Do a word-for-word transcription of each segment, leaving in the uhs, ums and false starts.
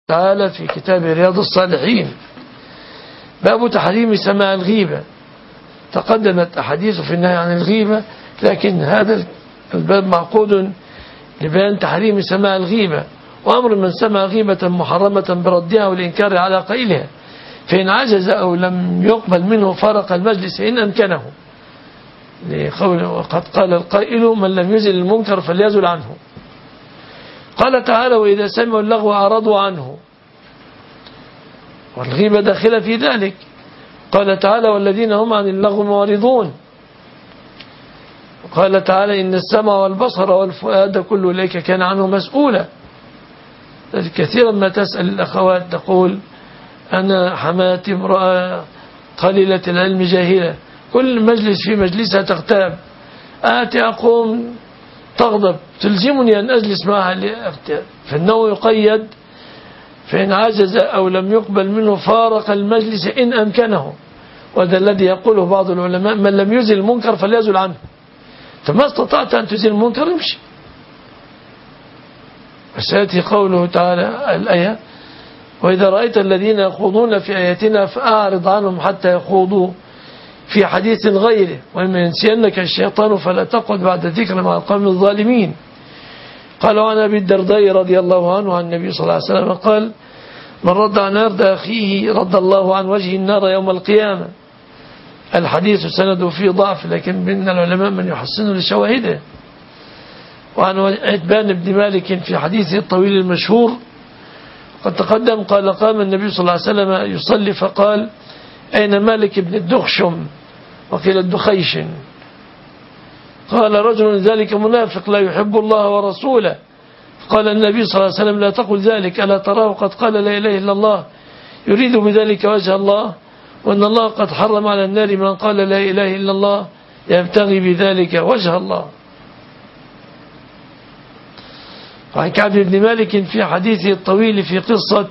تعالى في كتاب رياض الصالحين باب تحريم سماع الغيبة. تقدمت أحاديث في النهي عن الغيبة، لكن هذا الباب معقود لبيان تحريم سماع الغيبة وأمر من سمع غيبة محرمة بردها والإنكار على قائلها، فإن عجز أو لم يقبل منه فرق المجلس إن أمكنه، لقوله وقد قال القائل من لم يزل المنكر فليزل عنه. قال تعالى وإذا سمعوا اللغو أعرضوا عنه، والغيبة داخلة في ذلك. قال تعالى والذين هم عن اللغو معرضون. قال تعالى إن السمع والبصر والفؤاد كل أولئك كان عنه مسؤولا. كثيرا ما تسأل الأخوات تقول أنا حماتي امرأة قليلة العلم جاهلة، كل مجلس في مجلسها تغتاب، آتي أقوم تغضب، تلزمني أن أجلس معها لأغتاب، فإنه يقيد فإن عجز أو لم يقبل منه فارق المجلس إن أمكنه. وهذا الذي يقوله بعض العلماء من لم يزل المنكر فليزل عنه، فما استطعت أن تزل المنكر امشي. وسيأتي قوله تعالى الآية وإذا رأيت الذين يخوضون في آياتنا فأعرض عنهم حتى يخوضوا في حديث غيره وإما ينسينك الشيطان فلا تقعد بعد ذكر مع القوم الظالمين. قال عن أبي الدرداء رضي الله عنه عن النبي صلى الله عليه وسلم قال من رد عن أرض أخيه رد الله عن وجه النار يوم القيامة. الحديث سنده فيه ضعف، لكن من العلماء من يحسنه لشواهده. وعن عتبان بن مالك في حديثه الطويل المشهور قد تقدم قال قام النبي صلى الله عليه وسلم يصلي فقال أين مالك بن الدخشم وقيل الدخيش؟ قال رجل ذلك منافق لا يحب الله ورسوله. قال النبي صلى الله عليه وسلم لا تقل ذلك ألا تراه قد قال لا إله إلا الله يريد بذلك وجه الله وأن الله قد حرم على النار من قال لا إله إلا الله يبتغي بذلك وجه الله. وعن كعب بن مالك في حديثه الطويل في قصة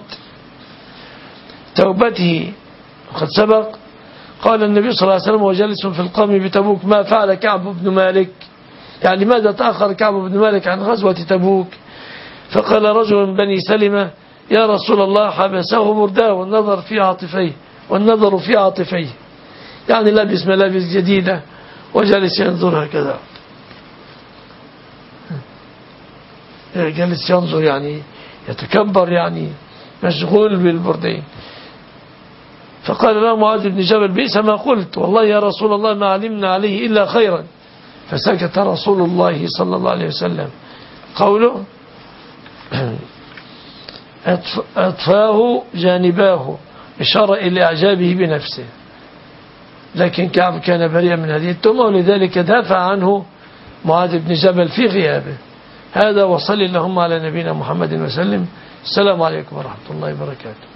توبته وقد سبق قال النبي صلى الله عليه وسلم وجلس في القوم بتبوك ما فعل كعب بن مالك، يعني ماذا تأخر كعب بن مالك عن غزوة تبوك؟ فقال رجل من بني سلمة يا رسول الله حبسه برداه والنظر في عاطفيه والنظر في عاطفيه، يعني لابس ملابس جديدة وجلس ينظر هكذا، جلس ينظر يعني يتكبر، يعني مشغول بالبردين. فقال له معاذ بن جبل بئس ما قلت والله يا رسول الله ما علمنا عليه إلا خيرا. فسكت رسول الله صلى الله عليه وسلم. قوله أطفاه جانباه إشارة إلى إعجابه بنفسه، لكن كعب كان بريئا من هذه التهمة ولذلك دافع عنه معاذ بن جبل في غيابه. هذا وصل اللهم على نبينا محمد وسلم. السلام عليكم ورحمة الله وبركاته.